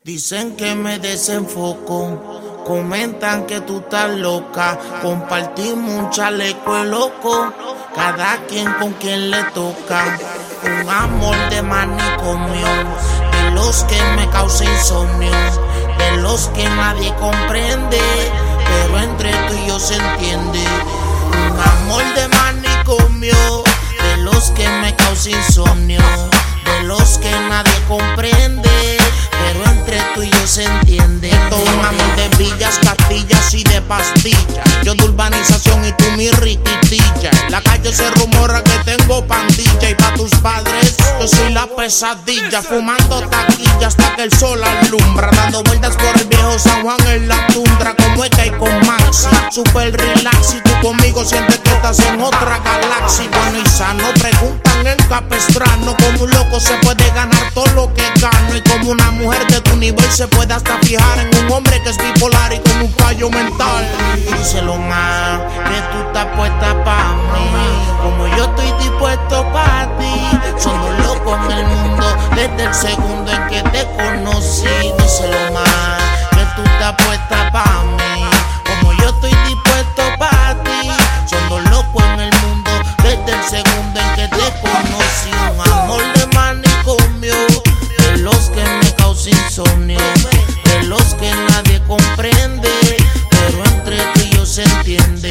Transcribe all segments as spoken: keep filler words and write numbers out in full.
Dicen que me desenfoco, comentan que tú estás loca. Compartimos un chaleco de loco, cada quien con quien le toca. Un amor de manicomio, de los que me causa insomnio, de los que nadie comprende, pero entre tú y yo se entiende. Un amor de manicomio, de los que me causa insomnio, de los que nadie comprende, pero entre tú y yo se entiende. Esto es un amor de villas, castillas y de pastillas. Yo de urbanización y tú mi riquitilla. En la calle se rumora que tengo pandilla, y pa' tus padres yo soy la pesadilla. Fumando taquilla hasta que el sol alumbra, dando vueltas por el viejo San Juan en la tundra. Como es que hay con Maxi, super relax, y tú conmigo sientes que estás en otra galaxia. Bueno y sano, preguntan en Capestrano, como un loco se puede ganar todo lo que gano, y como una mujer de tu nivel se puede hasta fijar en un hombre que es bipolar y con un fallo mental. Díselo más, que tú estás puesta pa' mí, como yo estoy dispuesto pa' ti. Somos locos en el mundo desde el segundo en que te conocí. Díselo más, que tú estás puesta pa' mí, como yo estoy dispuesto pa' ti. Somos locos en el mundo desde el segundo en que te conocí. Un amor de manicomio, de los que me causa insomnio, de los que nadie comprende, pero entre tú y yo se entiende.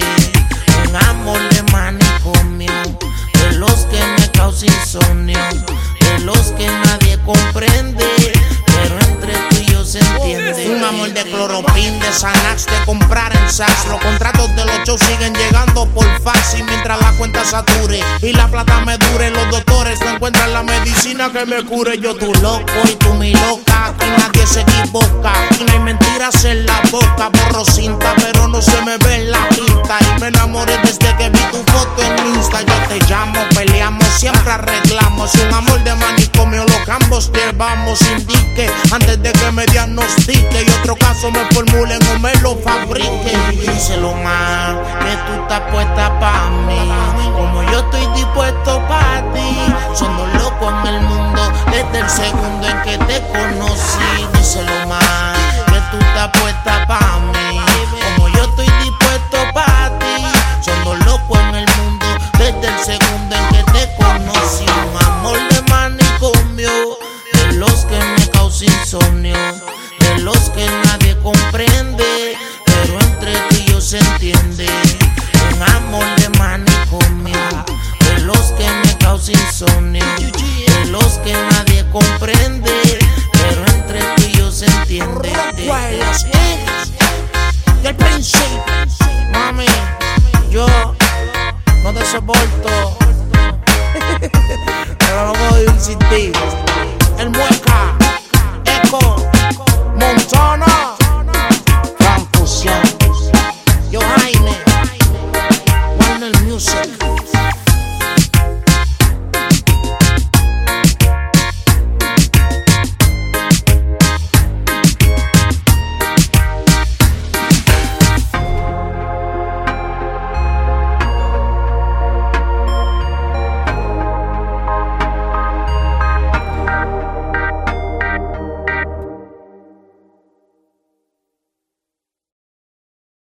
Un amor de manicomio, de los que me causa insomnio, de los que nadie comprende, pero entre tú y yo se entiende. Un amor de cloropin, de Xanax, de comprar en Saks. Los contratos de los shows siguen llegando por fax, y mientras la cuenta sature y la plata me dure, los doctores no encuentran la medicina que me cure. Yo tu loco y tú mi loca, aquí nadie se equivoca, aquí no hay mentiras en la boca. Borro cinta pero no se me ve en la pinta, y me enamoré desde que vi tu foto en Insta. Yo te llamo, peleamos, siempre arreglamos. Un amor de manicomio, lo que ambos llevamos. Indique antes de que me diagnostique y otro caso me formulen o me lo fabriquen. Díselo más, que tú estás puesta pa' mí, como yo estoy dispuesto pa' ti. Somos locos en el mundo desde el segundo en que te conocí. Díselo más, que tú estás puesta pa' mí, como yo estoy dispuesto pa' ti. Somos locos en el mundo desde el segundo en que te conocí. Un amor de manicomio, de los que me causa insomnio, de los que nadie comprende, pero entre tú y yo se entiende. Un amor de manicomio, de los que me causa insomnio, de los que nadie comprende, pero entre tú y yo se entiende. Y el príncipe, mami, yo no te soporto, pero no puedo vivir sin ti. El mueca.